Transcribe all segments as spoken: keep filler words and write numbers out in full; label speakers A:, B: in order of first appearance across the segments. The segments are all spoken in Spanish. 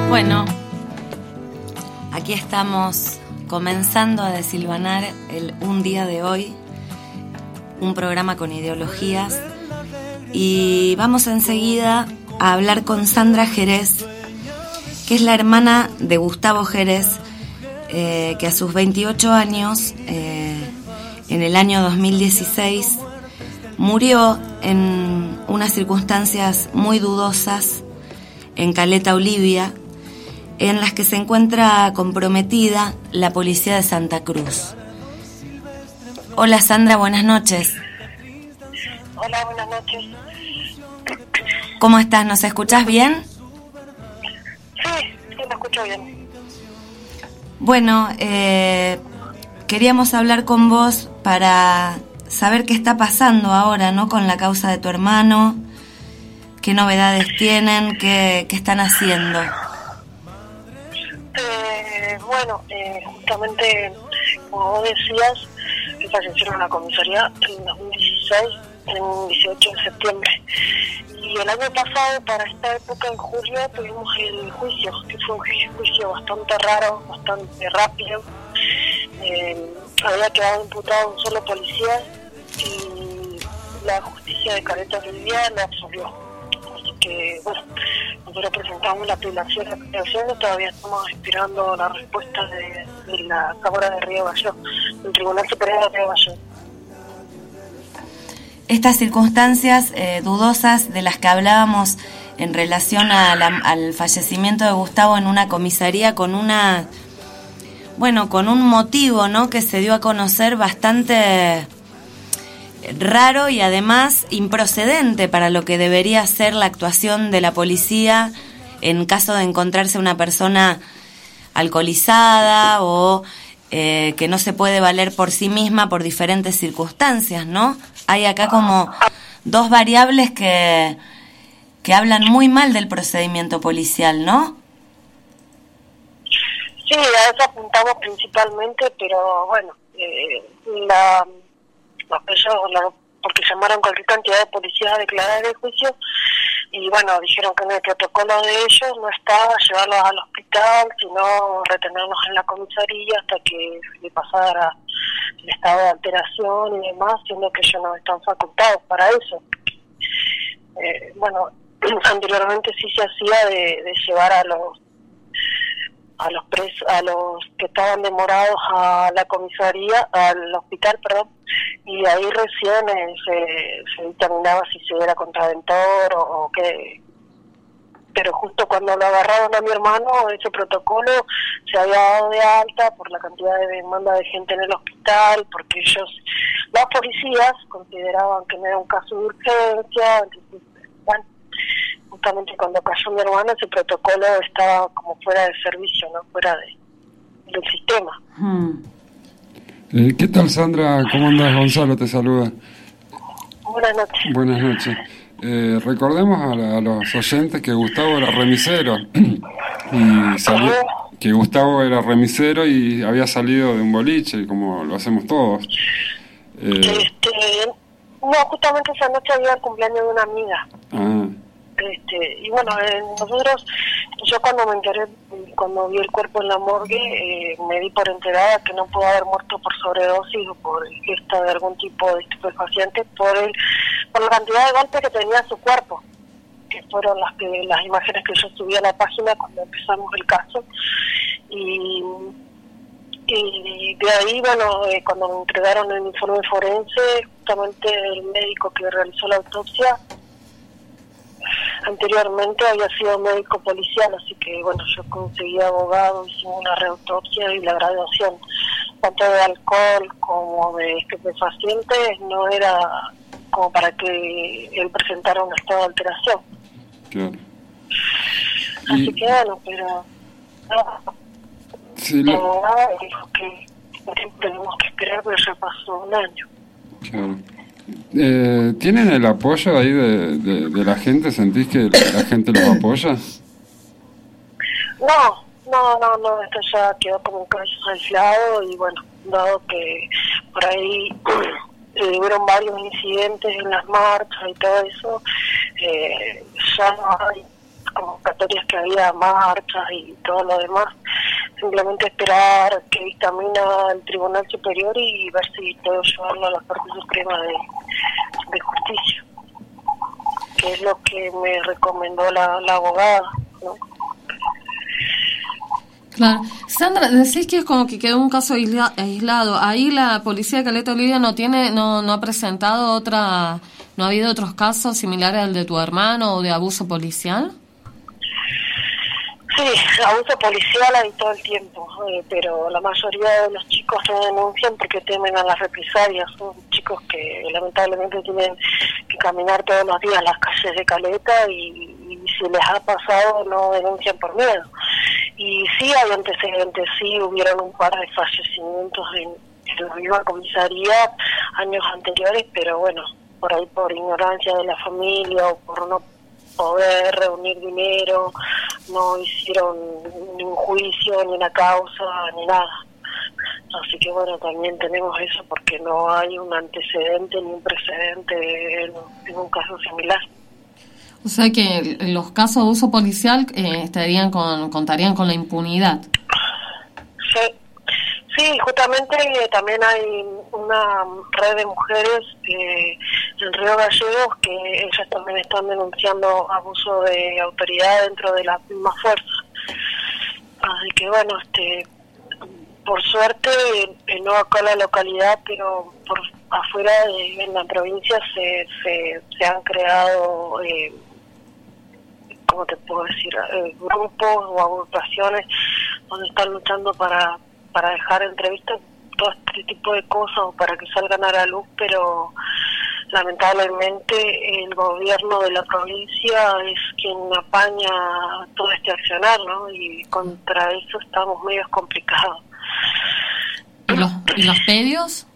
A: Bueno, aquí estamos comenzando a desilvanar el Un Día de Hoy, un programa con ideologías, y vamos enseguida a hablar con Sandra Jerez, que es la hermana de Gustavo Jerez, eh, que a sus veintiocho años, eh, en el año dos mil dieciséis, murió en unas circunstancias muy dudosas en Caleta Olivia, en las que se encuentra comprometida la policía de Santa Cruz. Hola Sandra, buenas noches.
B: Hola, buenas noches.
A: ¿Cómo estás? ¿Nos escuchás bien?
B: Sí, sí, me escucho bien.
A: Bueno, eh, queríamos hablar con vos para saber qué está pasando ahora, ¿no? Con la causa de tu hermano, qué novedades tienen, qué, qué están haciendo.
B: Eh, bueno, eh, justamente, como vos decías, que falleció en la comisaría en dos mil dieciséis, en dieciocho de septiembre. Y el año pasado, para esta época, en julio, tuvimos el juicio, que fue un juicio bastante raro, bastante rápido. Eh, había quedado imputado un solo policía y la justicia de Caleta Olivia lo absolvió. Así que, bueno, nosotros presentamos la apelación, la apelación y todavía estamos esperando la respuesta de, de la Cámara de Río Gallo, del Tribunal Superior de Río Gallo.
A: Estas circunstancias eh, dudosas de las que hablábamos en relación a la, al fallecimiento de Gustavo en una comisaría con una, bueno, con un motivo, ¿no?, que se dio a conocer bastante raro y además improcedente para lo que debería ser la actuación de la policía en caso de encontrarse una persona alcoholizada o eh, que no se puede valer por sí misma por diferentes circunstancias, ¿no? Hay acá como dos variables que, que hablan muy mal del procedimiento policial, ¿no?
B: Sí, a eso apuntamos principalmente, pero bueno, eh, la, la, la, porque llamaron cualquier cantidad de policías a declarar el juicio y bueno, dijeron que en el protocolo de ellos no estaba llevarlos al hospital, sino retenerlos en la comisaría hasta que le pasara el estado de alteración y demás, siendo que ellos no están facultados para eso. Eh, bueno, anteriormente sí se hacía de, de llevar a los a los presos, a los que estaban demorados a la comisaría, al hospital, perdón, y ahí recién eh, se, se dictaminaba si se era contraventor o, o qué. Pero justo cuando lo agarraron a mi hermano, ese protocolo se había dado de alta por la cantidad de demanda de gente en el hospital, porque ellos, las policías, consideraban que no era un caso de urgencia. Entonces, bueno, justamente cuando cayó mi hermano, ese protocolo estaba como fuera de servicio, no fuera de, del sistema.
C: Hmm. Eh, ¿Qué tal, Sandra? ¿Cómo andas? Gonzalo te saluda.
B: Buenas noches.
C: Buenas noches. Eh, recordemos a, la, a los oyentes que Gustavo era remisero y salió, que Gustavo era remisero y había salido de un boliche, como lo hacemos todos. Eh,
B: este, no, justamente esa noche había el cumpleaños de una amiga.
C: Ah.
B: Este, y bueno, eh, nosotros, yo cuando me enteré, cuando vi el cuerpo en la morgue, eh, me di por enterada que no pudo haber muerto por sobredosis o por ingesta de algún tipo de estupefaciente por el, por la cantidad de golpes que tenía su cuerpo, que fueron las que las imágenes que yo subí a la página cuando empezamos el caso. Y, y de ahí, bueno, eh, cuando me entregaron el informe forense, justamente el médico que realizó la autopsia anteriormente había sido médico policial, así que bueno, yo conseguí abogado, hicimos una reautopsia y la graduación tanto de alcohol como de estupefacientes no era como para que él presentara un estado de alteración.
C: Claro.
B: Así
C: Y...
B: que bueno, pero no,
C: sí,
B: la
C: lo...
B: abogada dijo que tenemos que esperar, pero ya pasó un año.
C: Claro. Eh, ¿Tienen el apoyo ahí de, de, de la gente? ¿Sentís que la gente los apoya?
B: No, no, no, no, esto ya quedó como un caso aislado y bueno, dado que por ahí eh, hubieron varios incidentes en las marchas y todo eso, eh, ya no hay convocatorias que había, marchas y todo lo demás. Simplemente esperar que dictamina el Tribunal Superior y ver si puedo llevarlo a la Corte Suprema de, de Justicia, que es lo que me recomendó la, la abogada, ¿no?
D: Claro. Sandra, decís que es como que quedó un caso aisla, aislado. Ahí la policía de Caleta Olivia no tiene, no, no ha presentado otra, no ha habido otros casos similares al de tu hermano o de abuso policial.
B: Sí, abuso policial hay todo el tiempo, eh, pero la mayoría de los chicos no denuncian porque temen a las represalias. Son chicos que lamentablemente tienen que caminar todos los días las calles de Caleta y, y si les ha pasado no denuncian por miedo. Y sí hay antecedentes, sí hubieron un par de fallecimientos en, en la misma comisaría años anteriores, pero bueno, por ahí por ignorancia de la familia o por no poder reunir dinero, no hicieron ni un juicio, ni una causa, ni nada. Así que bueno, también tenemos eso porque no hay un antecedente ni un precedente en, en un caso similar.
D: O sea que los casos de abuso policial eh, estarían con, contarían con la impunidad.
B: Sí, sí, justamente eh, también hay una red de mujeres eh, en Río Gallegos que ellas también están denunciando abuso de autoridad dentro de la misma fuerza. Así que bueno, este, por suerte, eh, no acá en la localidad, pero por afuera de, en la provincia se, se, se han creado... Eh, ¿cómo te puedo decir? Eh, grupos o agrupaciones donde están luchando para para dejar entrevistas, todo este tipo de cosas o para que salgan a la luz, pero lamentablemente el gobierno de la provincia es quien apaña todo este accionar, ¿no? Y contra eso estamos medio complicados.
D: ¿Y los, y los medios?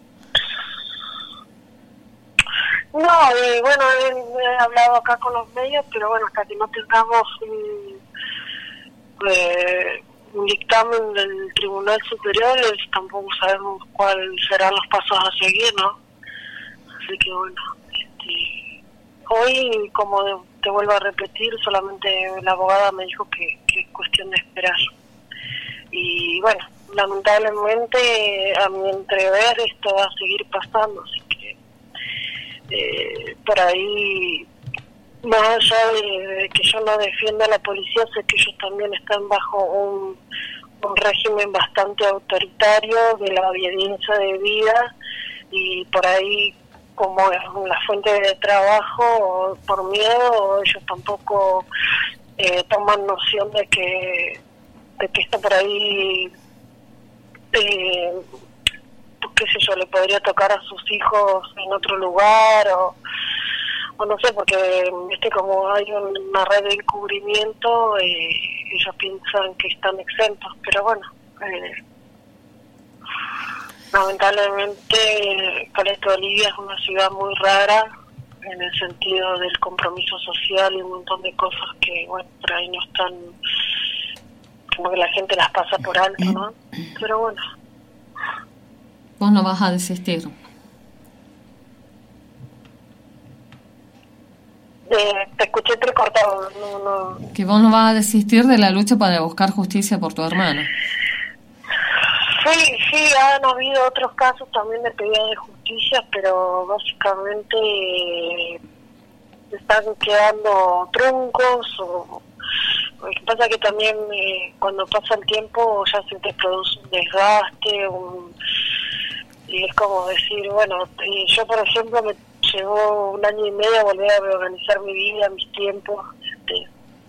B: No, eh, bueno, he, he hablado acá con los medios, pero bueno, hasta que no tengamos un, eh, un dictamen del Tribunal Superior, tampoco sabemos cuáles serán los pasos a seguir, ¿no? Así que bueno, este, hoy, como de, te vuelvo a repetir, solamente la abogada me dijo que, que es cuestión de esperar. Y bueno, lamentablemente, a mi entrever, esto va a seguir pasando, así que Eh, por ahí, más allá de, de que yo no defienda a la policía, sé que ellos también están bajo un, un régimen bastante autoritario de la obediencia debida, y por ahí, como es una fuente de trabajo, por miedo, ellos tampoco eh, toman noción de que de que está por ahí, eh, qué sé yo, le podría tocar a sus hijos en otro lugar, o, o no sé, porque viste, como hay una red de encubrimiento, eh, ellos piensan que están exentos, pero bueno, eh, lamentablemente Caleta Olivia es una ciudad muy rara en el sentido del compromiso social y un montón de cosas que, bueno, por ahí no están, como que la gente las pasa por alto, ¿no? Pero bueno.
D: Vos no vas a desistir.
B: Eh, te escuché entrecortado. No, no.
D: Que vos no vas a desistir de la lucha para buscar justicia por tu hermano.
B: Sí, sí, han habido otros casos también de pedida de justicia, pero básicamente eh, están quedando truncos. O, lo que pasa que también eh, cuando pasa el tiempo ya se te produce un desgaste, un... y es como decir, bueno, yo por ejemplo me llevó un año y medio a volver a reorganizar mi vida, mis tiempos, este,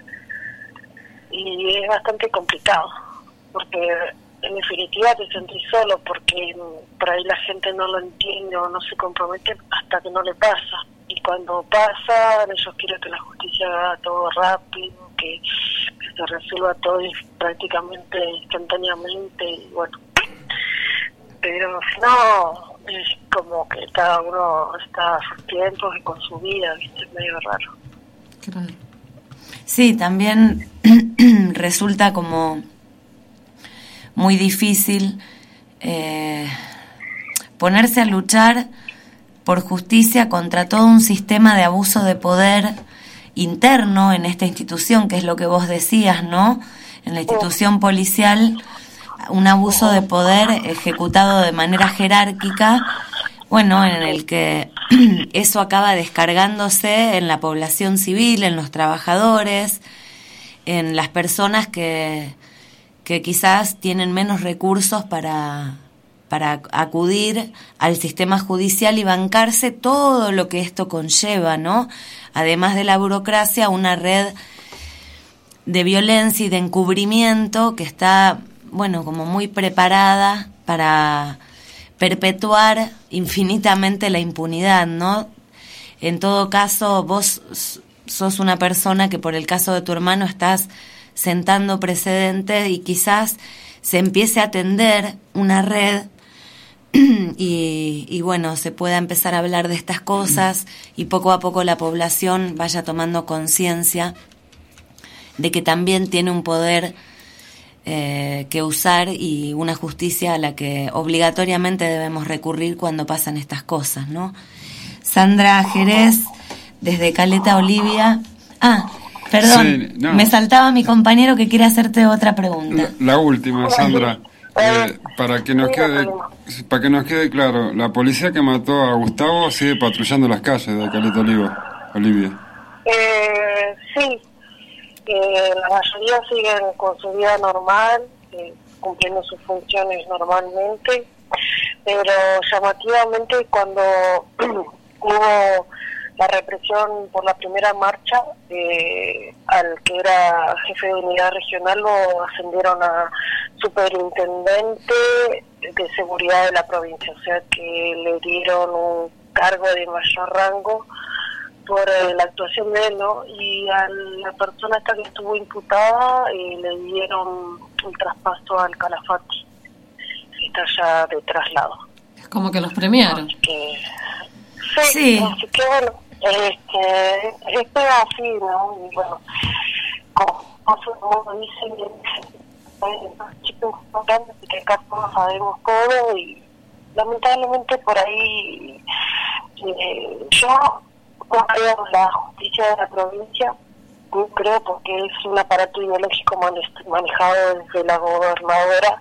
B: y es bastante complicado, porque en definitiva te sentís solo, porque por ahí la gente no lo entiende o no se compromete hasta que no le pasa, y cuando pasa ellos quieren que la justicia haga todo rápido, que, que se resuelva todo prácticamente instantáneamente, y bueno, pero no, es como que cada uno está a sus tiempos y con su vida, ¿viste? Es medio raro.
D: Claro.
A: Sí, también resulta como muy difícil eh, ponerse a luchar por justicia contra todo un sistema de abuso de poder interno en esta institución, que es lo que vos decías, ¿no? En la institución policial, un abuso de poder ejecutado de manera jerárquica, bueno, en el que eso acaba descargándose en la población civil, en los trabajadores, en las personas que, que quizás tienen menos recursos para, para acudir al sistema judicial y bancarse todo lo que esto conlleva, ¿no? Además de la burocracia, una red de violencia y de encubrimiento que está, bueno, como muy preparada para perpetuar infinitamente la impunidad, ¿no? En todo caso, vos sos una persona que por el caso de tu hermano estás sentando precedentes y quizás se empiece a tender una red y, y bueno, se pueda empezar a hablar de estas cosas y poco a poco la población vaya tomando conciencia de que también tiene un poder eh, que usar y una justicia a la que obligatoriamente debemos recurrir cuando pasan estas cosas, ¿no? Sandra Jerez, desde Caleta Olivia. Ah, perdón, sí, no. Me saltaba mi compañero que quiere hacerte otra pregunta.
C: La, la última, Sandra. Eh, para que nos quede para que nos quede claro, la policía que mató a Gustavo sigue patrullando las calles de Caleta Olivia. Olivia.
B: Eh, sí. Eh, la mayoría siguen con su vida normal, eh, cumpliendo sus funciones normalmente, pero llamativamente cuando hubo la represión por la primera marcha, eh, al que era jefe de unidad regional lo ascendieron a superintendente de seguridad de la provincia, o sea que le dieron un cargo de mayor rango por eh, la actuación de él, ¿no? Y a la persona esta que estuvo imputada eh, le dieron un traspaso al Calafate, que está ya de traslado.
D: Como que los premiaron.
B: Así que, sí, sí. Así que bueno, este, esto es así, ¿no? Y bueno, como, como dicen, los chicos son grandes y que acá todos sabemos todo y lamentablemente por ahí eh, yo no la justicia de la provincia, yo creo, porque es un aparato ideológico manejado desde la gobernadora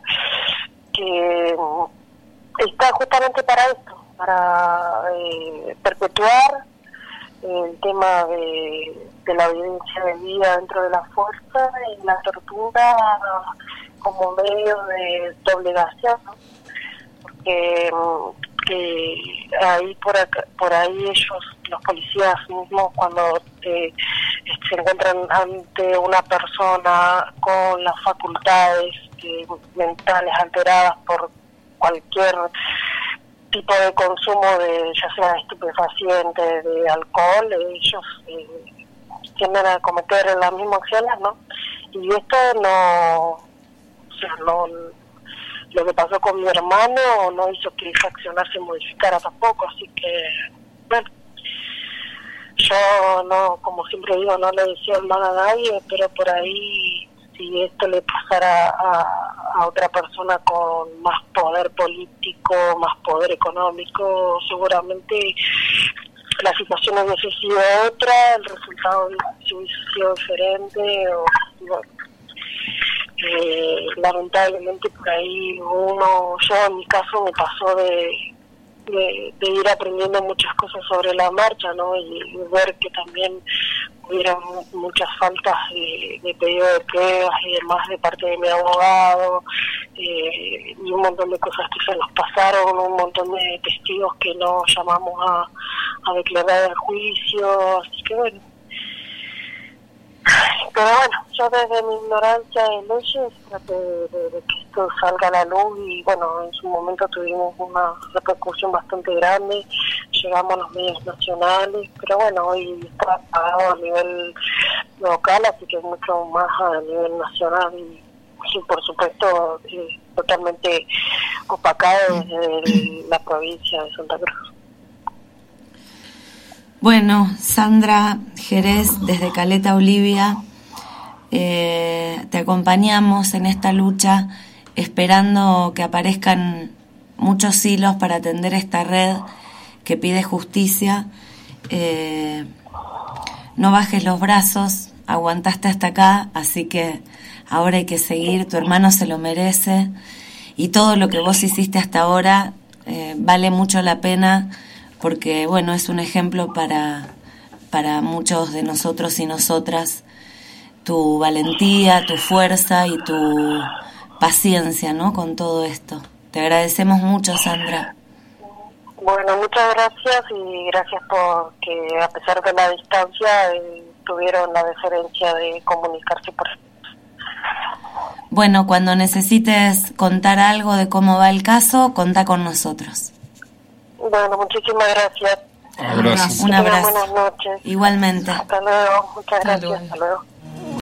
B: que está justamente para esto, para eh, perpetuar el tema de, de la violencia de vida dentro de la fuerza y la tortura como medio de doblegación, ¿no? Porque que ahí por acá, por ahí ellos, los policías mismos, cuando eh, se encuentran ante una persona con las facultades eh, mentales alteradas por cualquier tipo de consumo de, ya sea de estupefacientes, de alcohol, ellos eh, tienden a cometer las mismas acciones, ¿no? Y esto no, o sea, no, lo que pasó con mi hermano no hizo que ese accionar se modificara tampoco, así que, bueno, yo no, como siempre digo, no le deseo mal a nadie, pero por ahí, si esto le pasara a, a otra persona con más poder político, más poder económico, seguramente la situación hubiese sido otra, el resultado hubiese sido diferente, o bueno, eh, lamentablemente por ahí uno, yo en mi caso me pasó de, de, de ir aprendiendo muchas cosas sobre la marcha, ¿no? Y, y ver que también hubieron muchas faltas de, de pedido de pruebas y demás de parte de mi abogado, eh, y un montón de cosas que se nos pasaron, un montón de testigos que no llamamos a, a declarar el juicio, así que bueno. Pero bueno, yo desde mi ignorancia de leyes traté de, de, de que esto salga a la luz y bueno, en su momento tuvimos una repercusión bastante grande, llegamos a los medios nacionales, pero bueno, hoy está apagado a nivel local, así que mucho más a nivel nacional y, y por supuesto eh, totalmente opacado desde la provincia de Santa Cruz.
A: Bueno, Sandra Jerez, desde Caleta Olivia, eh, te acompañamos en esta lucha, esperando que aparezcan muchos hilos para atender esta red que pide justicia. Eh, no bajes los brazos, aguantaste hasta acá, así que ahora hay que seguir, tu hermano se lo merece y todo lo que vos hiciste hasta ahora eh, vale mucho la pena porque, bueno, es un ejemplo para, para muchos de nosotros y nosotras, tu valentía, tu fuerza y tu paciencia, ¿no?, con todo esto. Te agradecemos mucho, Sandra.
B: Bueno, muchas gracias y gracias por que a pesar de la distancia eh, tuvieron la deferencia de comunicarse por.
A: Bueno, cuando necesites contar algo de cómo va el caso, contá con nosotros.
B: Bueno, muchísimas gracias.
C: Abrazo.
A: Un abrazo.
B: Buenas noches.
A: Igualmente.
B: Hasta luego. Muchas
D: Hasta
B: gracias.
D: luego.
B: Hasta luego.